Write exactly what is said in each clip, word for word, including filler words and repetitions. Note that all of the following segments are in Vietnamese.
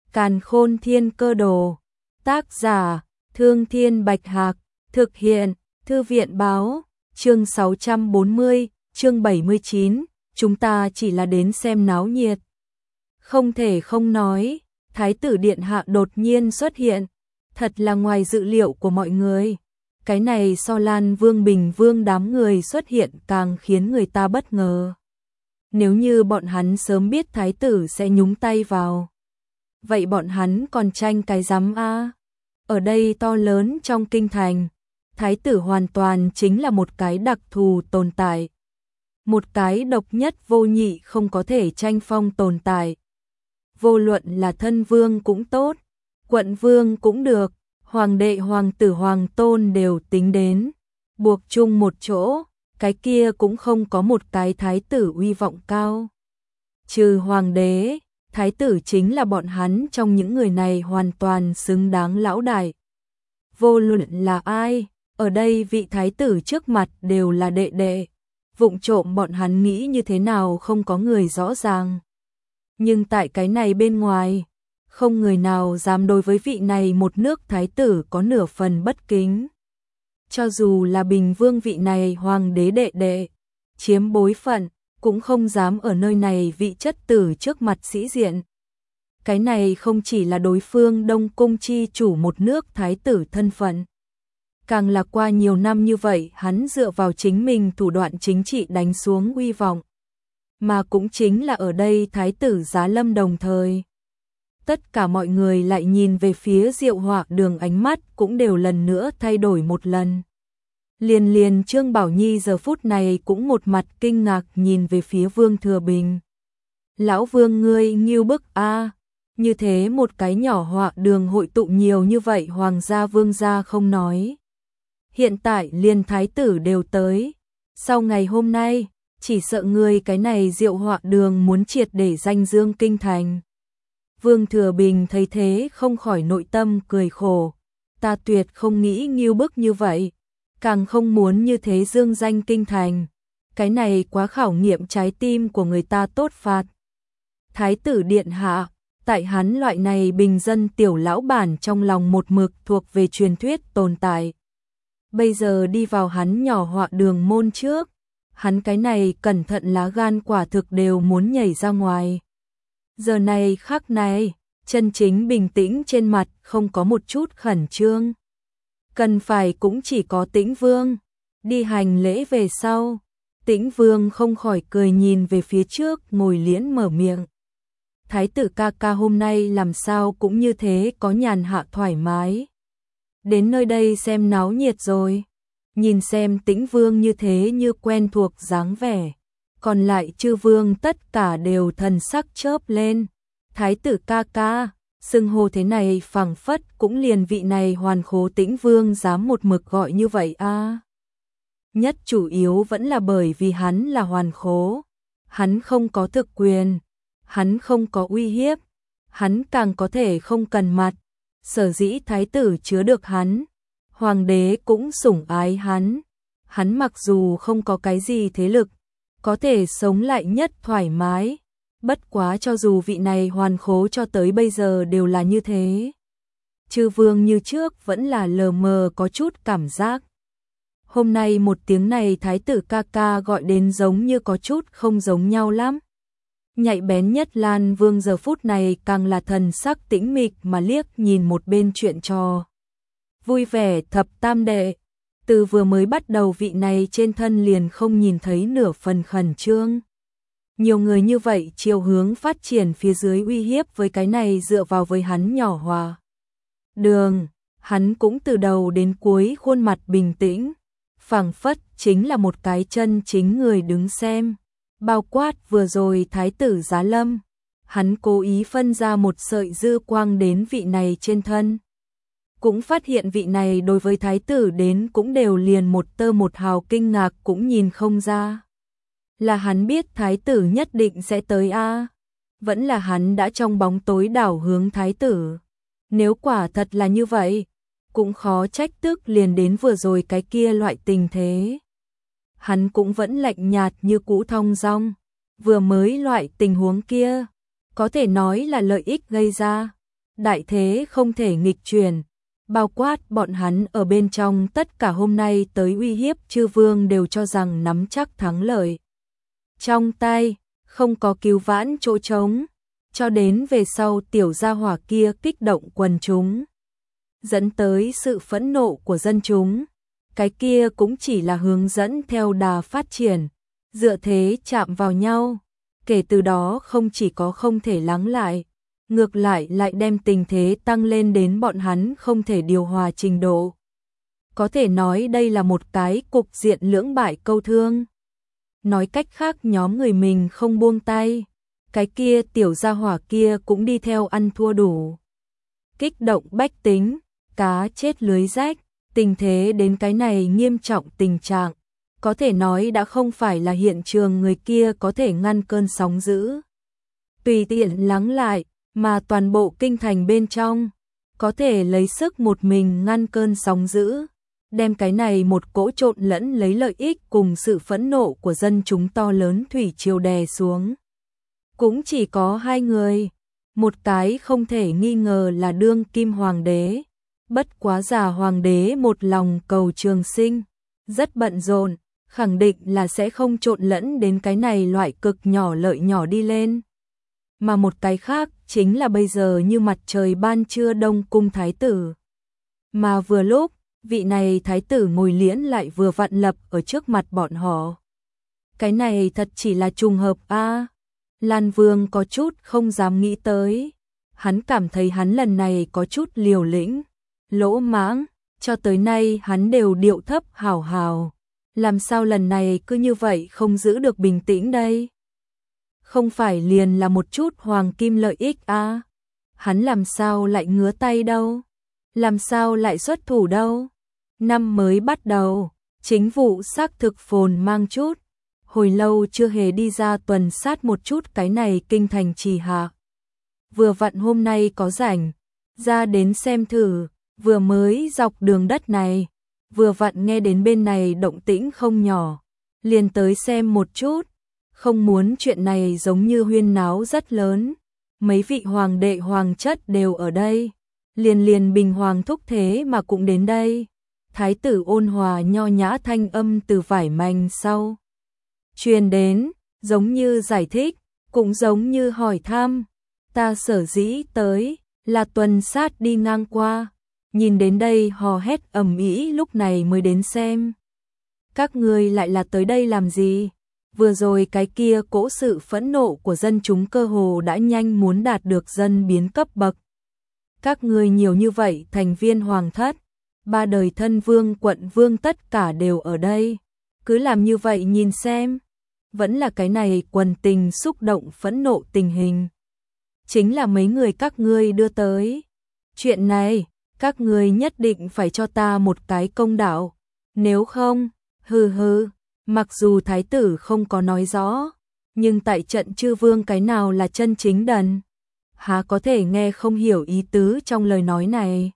Càn Khôn Thiên Cơ Đồ. Tác giả: Thương Thiên Bạch Hạc. Thực hiện: Thư viện báo. Chương sáu trăm bốn mươi, chương bảy mươi chín, chúng ta chỉ là đến xem náo nhiệt. Không thể không nói, Thái tử điện hạ đột nhiên xuất hiện, thật là ngoài dự liệu của mọi người. Cái này so Lan Vương Bình Vương đám người xuất hiện càng khiến người ta bất ngờ. Nếu như bọn hắn sớm biết thái tử sẽ nhúng tay vào, vậy bọn hắn còn tranh cái rắm a? Ở đây to lớn trong kinh thành, thái tử hoàn toàn chính là một cái đặc thù tồn tại. Một cái độc nhất vô nhị không có thể tranh phong tồn tại. Vô luận là thân vương cũng tốt, quận vương cũng được, hoàng đệ hoàng tử hoàng tôn đều tính đến, buộc chung một chỗ, cái kia cũng không có một cái thái tử uy vọng cao. Trừ hoàng đế, thái tử chính là bọn hắn trong những người này hoàn toàn xứng đáng lão đại. Vô luận là ai, ở đây vị thái tử trước mặt đều là đệ đệ. Vụng trộm bọn hắn nghĩ như thế nào không có người rõ ràng. Nhưng tại cái này bên ngoài, không người nào dám đối với vị này một nước thái tử có nửa phần bất kính. Cho dù là Bình Vương vị này hoàng đế đệ đệ, chiếm bối phận, cũng không dám ở nơi này vị chất tử trước mặt sĩ diện. Cái này không chỉ là đối phương Đông Cung chi chủ một nước thái tử thân phận. Càng là qua nhiều năm như vậy hắn dựa vào chính mình thủ đoạn chính trị đánh xuống uy vọng. Mà cũng chính là ở đây thái tử Giá Lâm đồng thời. Tất cả mọi người lại nhìn về phía Diệu Họa Đường, ánh mắt cũng đều lần nữa thay đổi một lần. Liền liền Trương Bảo Nhi giờ phút này cũng một mặt kinh ngạc nhìn về phía Vương Thừa Bình. Lão Vương ngươi nghiêu bức a, như thế một cái nhỏ Họa Đường hội tụ nhiều như vậy hoàng gia vương gia không nói. Hiện tại liền thái tử đều tới, sau ngày hôm nay, chỉ sợ ngươi cái này Diệu Họa Đường muốn triệt để danh dương kinh thành. Vương Thừa Bình thấy thế không khỏi nội tâm cười khổ, ta tuyệt không nghĩ nghiêu bức như vậy, càng không muốn như thế dương danh kinh thành, cái này quá khảo nghiệm trái tim của người ta tốt phạt. Thái tử điện hạ, tại hắn loại này bình dân tiểu lão bản trong lòng một mực thuộc về truyền thuyết tồn tại. Bây giờ đi vào hắn nhỏ Họa Đường môn trước, hắn cái này cẩn thận lá gan quả thực đều muốn nhảy ra ngoài. Giờ này khắc này, chân chính bình tĩnh trên mặt không có một chút khẩn trương. Cần phải cũng chỉ có Tĩnh Vương. Đi hành lễ về sau, Tĩnh Vương không khỏi cười nhìn về phía trước ngồi liễn mở miệng. Thái tử ca ca hôm nay làm sao cũng như thế có nhàn hạ thoải mái. Đến nơi đây xem náo nhiệt rồi. Nhìn xem Tĩnh Vương như thế như quen thuộc dáng vẻ. Còn lại chư vương tất cả đều thần sắc chớp lên. Thái tử ca ca, xưng hô thế này phảng phất cũng liền vị này hoàn khố Tĩnh Vương dám một mực gọi như vậy a. À. Nhất chủ yếu vẫn là bởi vì hắn là hoàn khố. Hắn không có thực quyền. Hắn không có uy hiếp. Hắn càng có thể không cần mặt. Sở dĩ thái tử chứa được hắn. Hoàng đế cũng sủng ái hắn. Hắn mặc dù không có cái gì thế lực, có thể sống lại nhất thoải mái. Bất quá cho dù vị này hoàn khố cho tới bây giờ đều là như thế. Chư vương như trước vẫn là lờ mờ có chút cảm giác. Hôm nay một tiếng này thái tử ca ca gọi đến giống như có chút không giống nhau lắm. Nhạy bén nhất Lan Vương giờ phút này càng là thần sắc tĩnh mịch mà liếc nhìn một bên chuyện trò. Vui vẻ thập tam đệ. Từ vừa mới bắt đầu vị này trên thân liền không nhìn thấy nửa phần khẩn trương. Nhiều người như vậy chiều hướng phát triển phía dưới uy hiếp với cái này dựa vào với hắn nhỏ Họa Đường, hắn cũng từ đầu đến cuối khuôn mặt bình tĩnh, phảng phất chính là một cái chân chính người đứng xem. Bao quát vừa rồi thái tử Giá Lâm, hắn cố ý phân ra một sợi dư quang đến vị này trên thân. Cũng phát hiện vị này đối với thái tử đến cũng đều liền một tơ một hào kinh ngạc cũng nhìn không ra. Là hắn biết thái tử nhất định sẽ tới a, à? Vẫn là hắn đã trong bóng tối đảo hướng thái tử. Nếu quả thật là như vậy, cũng khó trách tức liền đến vừa rồi cái kia loại tình thế. Hắn cũng vẫn lạnh nhạt như cũ thong dong. Vừa mới loại tình huống kia, có thể nói là lợi ích gây ra. đại thế không thể nghịch chuyển, bao quát bọn hắn ở bên trong tất cả hôm nay tới uy hiếp chư vương đều cho rằng nắm chắc thắng lợi. Trong tay, không có cứu vãn chỗ trống, cho đến về sau tiểu gia hỏa kia kích động quần chúng, dẫn tới sự phẫn nộ của dân chúng. Cái kia cũng chỉ là hướng dẫn theo đà phát triển, dựa thế chạm vào nhau, kể từ đó không chỉ có không thể lắng lại, ngược lại lại đem tình thế tăng lên đến bọn hắn không thể điều hòa trình độ. Có thể nói đây là một cái cục diện lưỡng bại câu thương. Nói cách khác nhóm người mình không buông tay, cái kia tiểu gia hỏa kia cũng đi theo ăn thua đủ. Kích động bách tính, cá chết lưới rách, tình thế đến cái này nghiêm trọng tình trạng, có thể nói đã không phải là hiện trường người kia có thể ngăn cơn sóng dữ. Tùy tiện lắng lại, mà toàn bộ kinh thành bên trong, có thể lấy sức một mình ngăn cơn sóng dữ, đem cái này một cỗ trộn lẫn lấy lợi ích cùng sự phẫn nộ của dân chúng to lớn thủy triều đè xuống. Cũng chỉ có hai người, một cái không thể nghi ngờ là đương kim hoàng đế, bất quá già hoàng đế một lòng cầu trường sinh, rất bận rộn, khẳng định là sẽ không trộn lẫn đến cái này loại cực nhỏ lợi nhỏ đi lên. Mà một cái khác chính là bây giờ như mặt trời ban trưa đông cung thái tử. Mà vừa lúc, vị này thái tử ngồi liễn lại vừa vặn lập ở trước mặt bọn họ. Cái này thật chỉ là trùng hợp a. À, Lan Vương có chút không dám nghĩ tới. Hắn cảm thấy hắn lần này có chút liều lĩnh, lỗ mãng, cho tới nay hắn đều điệu thấp hào hào. Làm sao lần này cứ như vậy không giữ được bình tĩnh đây? Không phải liền là một chút hoàng kim lợi ích à? Hắn làm sao lại ngứa tay đâu? Làm sao lại xuất thủ đâu? Năm mới bắt đầu, chính vụ xác thực phồn mang chút. Hồi lâu chưa hề đi ra tuần sát một chút cái này kinh thành trì hạ. Vừa vặn hôm nay có rảnh, ra đến xem thử, vừa mới dọc đường đất này, vừa vặn nghe đến bên này động tĩnh không nhỏ, liền tới xem một chút, không muốn chuyện này giống như huyên náo rất lớn, mấy vị hoàng đệ hoàng chất đều ở đây, liền liền bình hoàng thúc thế mà cũng đến đây. Thái tử ôn hòa nho nhã thanh âm từ vải manh sau truyền đến, giống như giải thích, cũng giống như hỏi thăm. Ta sở dĩ tới, là tuần sát đi ngang qua, nhìn đến đây hò hét ầm ĩ lúc này mới đến xem. Các ngươi lại là tới đây làm gì? Vừa rồi cái kia cỗ sự phẫn nộ của dân chúng cơ hồ đã nhanh muốn đạt được dân biến cấp bậc. Các ngươi nhiều như vậy thành viên hoàng thất, ba đời thân vương quận vương tất cả đều ở đây. Cứ làm như vậy nhìn xem, vẫn là cái này quần tình xúc động phẫn nộ tình hình. Chính là mấy người các ngươi đưa tới. Chuyện này, các ngươi nhất định phải cho ta một cái công đạo. Nếu không, hừ hừ, mặc dù thái tử không có nói rõ, nhưng tại trận chư vương cái nào là chân chính đần? Há có thể nghe không hiểu ý tứ trong lời nói này.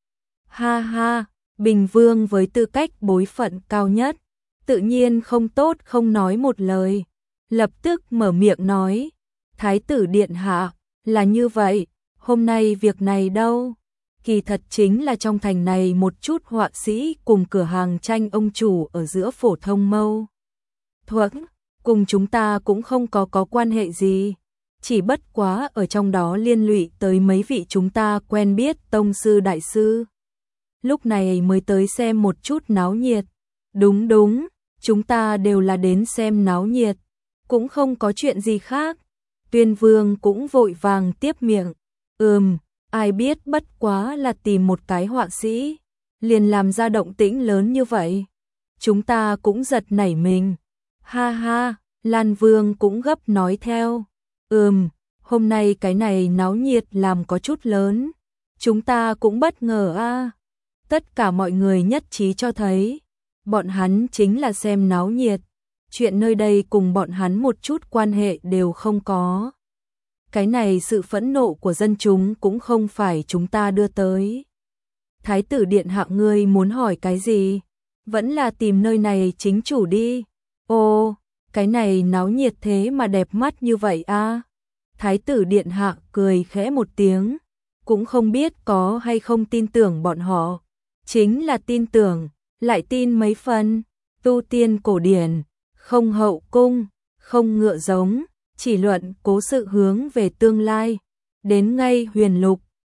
Ha ha, Bình Vương với tư cách bối phận cao nhất, tự nhiên không tốt không nói một lời. Lập tức mở miệng nói, Thái tử điện hạ, là như vậy, hôm nay việc này đâu? Kỳ thật chính là trong thành này một chút họa sĩ cùng cửa hàng tranh ông chủ ở giữa phổ thông mâu thuẫn, cùng chúng ta cũng không có có quan hệ gì, chỉ bất quá ở trong đó liên lụy tới mấy vị chúng ta quen biết tông sư đại sư. Lúc này mới tới xem một chút náo nhiệt. Đúng đúng, chúng ta đều là đến xem náo nhiệt, cũng không có chuyện gì khác. Tuyên Vương cũng vội vàng tiếp miệng, ừm, ai biết bất quá là tìm một cái họa sĩ, liền làm ra động tĩnh lớn như vậy. Chúng ta cũng giật nảy mình. Ha ha, Lan Vương cũng gấp nói theo, ừm, hôm nay cái này náo nhiệt làm có chút lớn, chúng ta cũng bất ngờ a. À. Tất cả mọi người nhất trí cho thấy, bọn hắn chính là xem náo nhiệt, chuyện nơi đây cùng bọn hắn một chút quan hệ đều không có. Cái này sự phẫn nộ của dân chúng cũng không phải chúng ta đưa tới. Thái tử điện hạ ngươi muốn hỏi cái gì? Vẫn là tìm nơi này chính chủ đi. Ô, cái này náo nhiệt thế mà đẹp mắt như vậy a. À? Thái tử điện hạ cười khẽ một tiếng, cũng không biết có hay không tin tưởng bọn họ. Chính là tin tưởng, lại tin mấy phần, tu tiên cổ điển, không hậu cung, không ngựa giống, chỉ luận cố sự hướng về tương lai. Đến ngay huyền lục,